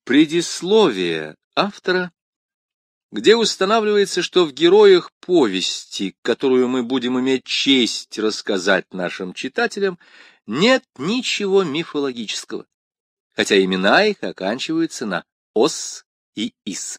Предисловие автора, где устанавливается, что в героях повести, которую мы будем иметь честь рассказать нашим читателям, нет ничего мифологического, хотя имена их оканчиваются на «ос» и «ис».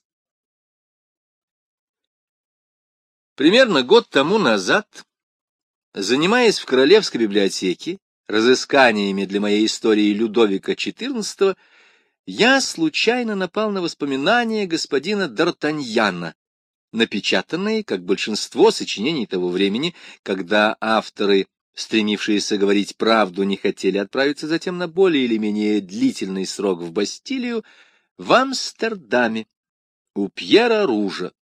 Примерно год тому назад, занимаясь в Королевской библиотеке разысканиями для моей истории Людовика XIV, я случайно напал на воспоминания господина Д'Артаньяна, напечатанные, как большинство сочинений того времени, когда авторы, стремившиеся говорить правду, не хотели отправиться затем на более или менее длительный срок в Бастилию, в Амстердаме, у Пьера Ружа.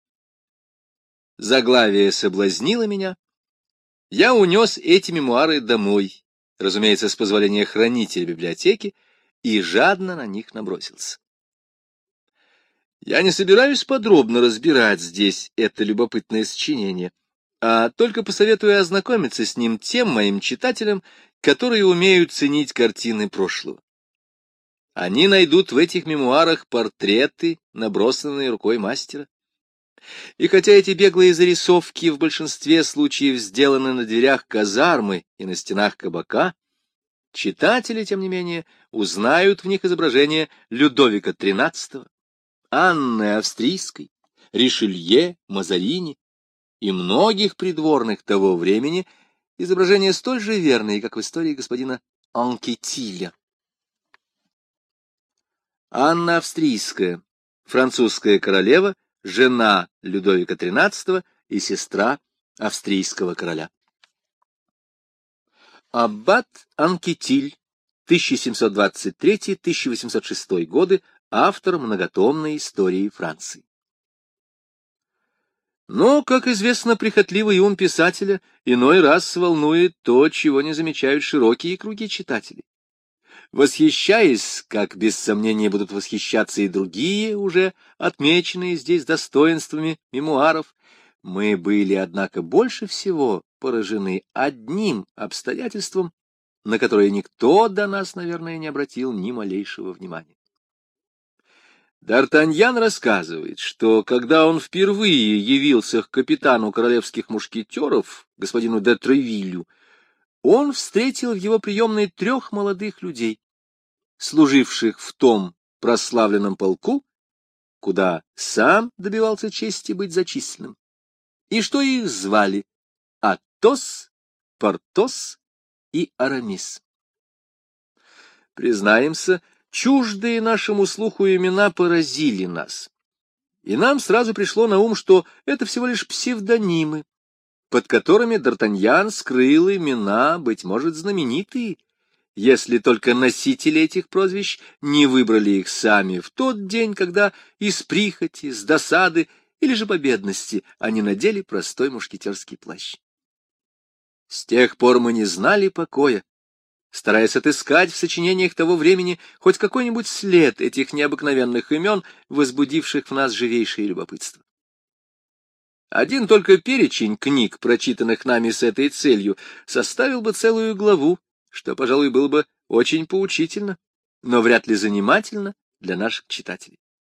Заглавие соблазнило меня. Я унес эти мемуары домой, разумеется, с позволения хранителя библиотеки, и жадно на них набросился. Я не собираюсь подробно разбирать здесь это любопытное сочинение, а только посоветую ознакомиться с ним тем моим читателям, которые умеют ценить картины прошлого. Они найдут в этих мемуарах портреты, набросанные рукой мастера. И хотя эти беглые зарисовки в большинстве случаев сделаны на дверях казармы и на стенах кабака, читатели, тем не менее, узнают в них изображения Людовика XIII, Анны Австрийской, Ришелье, Мазарини и многих придворных того времени, изображения столь же верные, как в истории господина Анкетиля. Анна Австрийская, французская королева, жена Людовика XIII и сестра австрийского короля. Аббат Анкетиль, 1723-1806 годы, автор многотомной истории Франции. Но, как известно, прихотливый ум писателя иной раз волнует то, чего не замечают широкие круги читателей. Восхищаясь, как без сомнения будут восхищаться и другие, уже отмеченные здесь достоинствами мемуаров, мы были, однако, больше всего поражены одним обстоятельством, на которое никто до нас, наверное, не обратил ни малейшего внимания. Д'Артаньян рассказывает, что, когда он впервые явился к капитану королевских мушкетеров, господину де Тревилью, он встретил в его приемной 3 молодых людей, служивших в том прославленном полку, куда сам добивался чести быть зачисленным, и что их звали Атос, Портос и Арамис. Признаемся, чуждые нашему слуху имена поразили нас, и нам сразу пришло на ум, что это всего лишь псевдонимы, под которыми Д'Артаньян скрыл имена, быть может, знаменитые, если только носители этих прозвищ не выбрали их сами в тот день, когда из прихоти, с досады или же по бедности они надели простой мушкетерский плащ. С тех пор мы не знали покоя, стараясь отыскать в сочинениях того времени хоть какой-нибудь след этих необыкновенных имен, возбудивших в нас живейшее любопытство. Один только перечень книг, прочитанных нами с этой целью, составил бы целую главу, что, пожалуй, было бы очень поучительно, но вряд ли занимательно для наших читателей.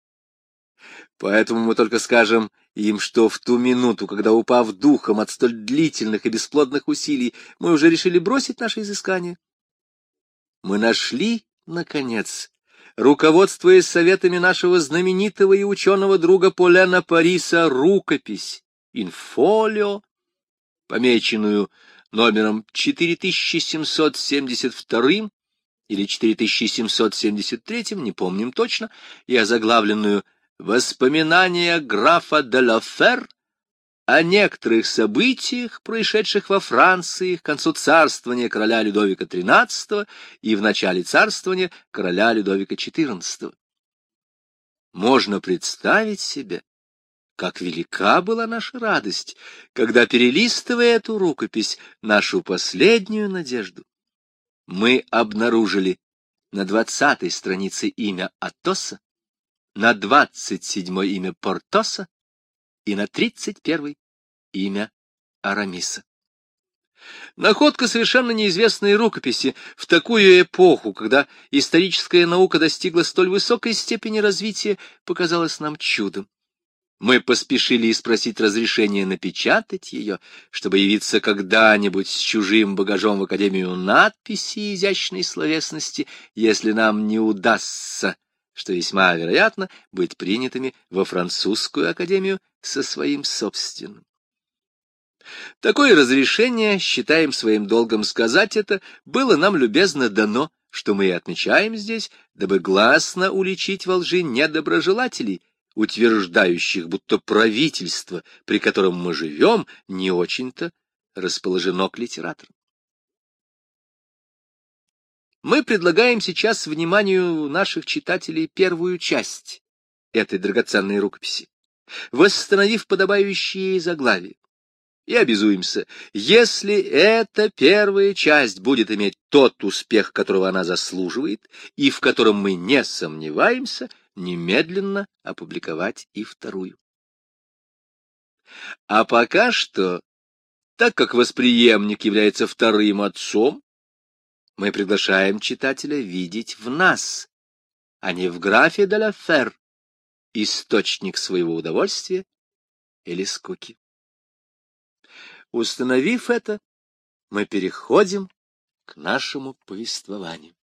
Поэтому мы только скажем им, что в ту минуту, когда, упав духом от столь длительных и бесплодных усилий, мы уже решили бросить наши изыскания, мы нашли, наконец, руководствуясь советами нашего знаменитого и ученого друга Полена Париса, рукопись «Инфолио», помеченную номером 4772 или 4773, не помним точно, и озаглавленную «Воспоминания графа де ла Фер о некоторых событиях, происшедших во Франции к концу царствования короля Людовика XIII и в начале царствования короля Людовика XIV». Можно представить себе, как велика была наша радость, когда, перелистывая эту рукопись, нашу последнюю надежду, мы обнаружили на 20-й странице имя Атоса, на 27-й имя Портоса и на 31-й имя Арамиса. Находка совершенно неизвестной рукописи в такую эпоху, когда историческая наука достигла столь высокой степени развития, показалась нам чудом. Мы поспешили спросить разрешения напечатать ее, чтобы явиться когда-нибудь с чужим багажом в Академию надписи и изящной словесности, если нам не удастся, что весьма вероятно, быть принятыми во французскую академию со своим собственным. Такое разрешение, считаем своим долгом сказать это, было нам любезно дано, что мы и отмечаем здесь, дабы гласно уличить во лжи недоброжелателей, утверждающих, будто правительство, при котором мы живем, не очень-то расположено к литераторам. Мы предлагаем сейчас вниманию наших читателей первую часть этой драгоценной рукописи, восстановив подобающие ей заглавие. И обязуемся, если эта первая часть будет иметь тот успех, которого она заслуживает, и в котором мы не сомневаемся, немедленно опубликовать и вторую. А пока что, так как восприемник является вторым отцом, мы приглашаем читателя видеть в нас, а не в графе де ла Фер, источник своего удовольствия или скуки. Установив это, мы переходим к нашему повествованию.